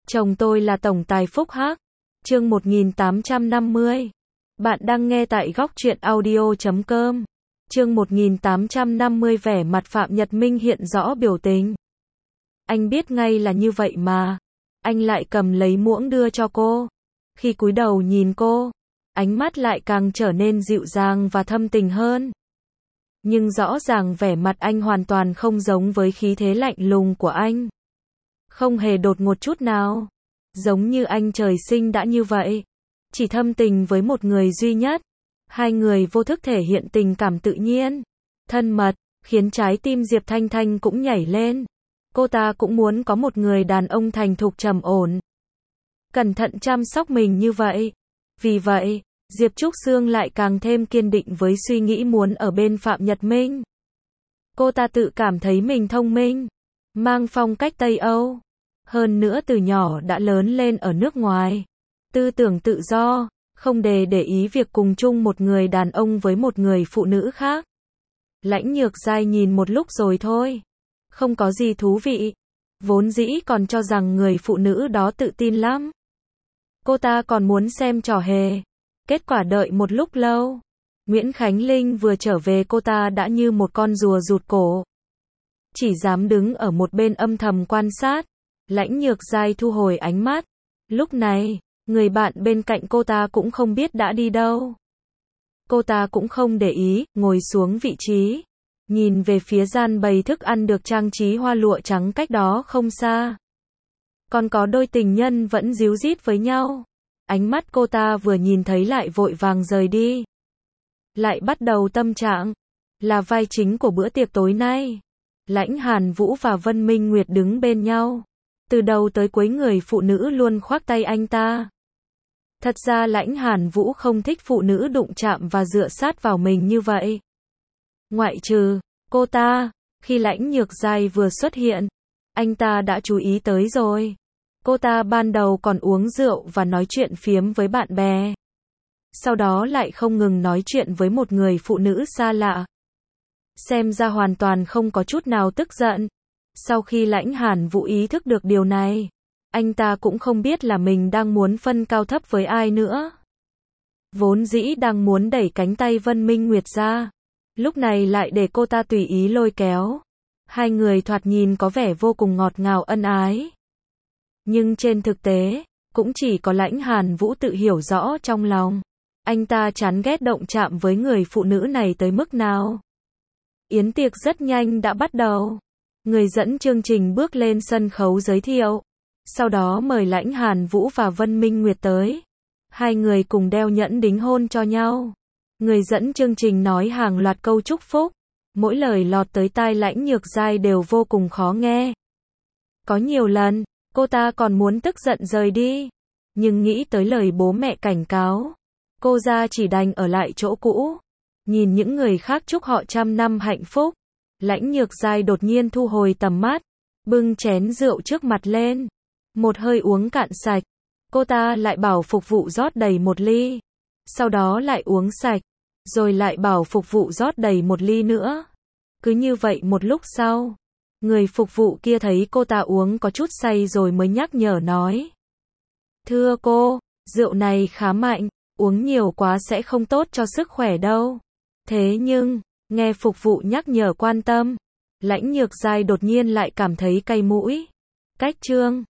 Chồng tôi là tổng tài Phúc Hắc. Chương 1850. Bạn đang nghe tại góc truyện audio.com. Chương 1850 vẻ mặt Phạm Nhật Minh hiện rõ biểu tình. Anh biết ngay là như vậy mà. Anh lại cầm lấy muỗng đưa cho cô. Khi cúi đầu nhìn cô, ánh mắt lại càng trở nên dịu dàng và thâm tình hơn. Nhưng rõ ràng vẻ mặt anh hoàn toàn không giống với khí thế lạnh lùng của anh. Không hề đột ngột chút nào. Giống như anh trời sinh đã như vậy. Chỉ thâm tình với một người duy nhất. Hai người vô thức thể hiện tình cảm tự nhiên, thân mật, khiến trái tim Diệp Thanh Thanh cũng nhảy lên. Cô ta cũng muốn có một người đàn ông thành thục trầm ổn, cẩn thận chăm sóc mình như vậy. Vì vậy, Diệp Trúc Sương lại càng thêm kiên định với suy nghĩ muốn ở bên Phạm Nhật Minh. Cô ta tự cảm thấy mình thông minh, mang phong cách Tây Âu. Hơn nữa từ nhỏ đã lớn lên ở nước ngoài. Tư tưởng tự do, không để ý việc cùng chung một người đàn ông với một người phụ nữ khác. Lãnh Nhược Giai nhìn một lúc rồi thôi. Không có gì thú vị. Vốn dĩ còn cho rằng người phụ nữ đó tự tin lắm. Cô ta còn muốn xem trò hề. Kết quả đợi một lúc lâu. Nguyễn Khánh Linh vừa trở về cô ta đã như một con rùa rụt cổ. Chỉ dám đứng ở một bên âm thầm quan sát. Lãnh Nhược Giai thu hồi ánh mắt. Lúc này, người bạn bên cạnh cô ta cũng không biết đã đi đâu. Cô ta cũng không để ý, ngồi xuống vị trí. Nhìn về phía gian bày thức ăn được trang trí hoa lụa trắng cách đó không xa. Còn có đôi tình nhân vẫn díu dít với nhau. Ánh mắt cô ta vừa nhìn thấy lại vội vàng rời đi. Lại bắt đầu tâm trạng. Là vai chính của bữa tiệc tối nay. Lãnh Hàn Vũ và Vân Minh Nguyệt đứng bên nhau. Từ đầu tới cuối người phụ nữ luôn khoác tay anh ta. Thật ra Lãnh Hàn Vũ không thích phụ nữ đụng chạm và dựa sát vào mình như vậy. Ngoại trừ cô ta, khi Lãnh Nhược Giai vừa xuất hiện, anh ta đã chú ý tới rồi. Cô ta ban đầu còn uống rượu và nói chuyện phiếm với bạn bè. Sau đó lại không ngừng nói chuyện với một người phụ nữ xa lạ. Xem ra hoàn toàn không có chút nào tức giận. Sau khi Lãnh Hàn Vũ ý thức được điều này, anh ta cũng không biết là mình đang muốn phân cao thấp với ai nữa. Vốn dĩ đang muốn đẩy cánh tay Vân Minh Nguyệt ra, lúc này lại để cô ta tùy ý lôi kéo. Hai người thoạt nhìn có vẻ vô cùng ngọt ngào ân ái. Nhưng trên thực tế, cũng chỉ có Lãnh Hàn Vũ tự hiểu rõ trong lòng. Anh ta chán ghét động chạm với người phụ nữ này tới mức nào. Yến tiệc rất nhanh đã bắt đầu. Người dẫn chương trình bước lên sân khấu giới thiệu. Sau đó mời Lãnh Hàn Vũ và Vân Minh Nguyệt tới. Hai người cùng đeo nhẫn đính hôn cho nhau. Người dẫn chương trình nói hàng loạt câu chúc phúc. Mỗi lời lọt tới tai Lãnh Nhược Giai đều vô cùng khó nghe. Có nhiều lần, cô ta còn muốn tức giận rời đi. Nhưng nghĩ tới lời bố mẹ cảnh cáo, cô ra chỉ đành ở lại chỗ cũ. Nhìn những người khác chúc họ 100 năm hạnh phúc. Lãnh Nhược Giai đột nhiên thu hồi tầm mắt. Bưng chén rượu trước mặt lên. Một hơi uống cạn sạch. Cô ta lại bảo phục vụ rót đầy một ly. Sau đó lại uống sạch. Rồi lại bảo phục vụ rót đầy một ly nữa. Cứ như vậy một lúc sau. Người phục vụ kia thấy cô ta uống có chút say rồi mới nhắc nhở nói. Thưa cô, rượu này khá mạnh. Uống nhiều quá sẽ không tốt cho sức khỏe đâu. Thế nhưng, nghe phục vụ nhắc nhở quan tâm. Lãnh Nhược Giai đột nhiên lại cảm thấy cay mũi. Cách chương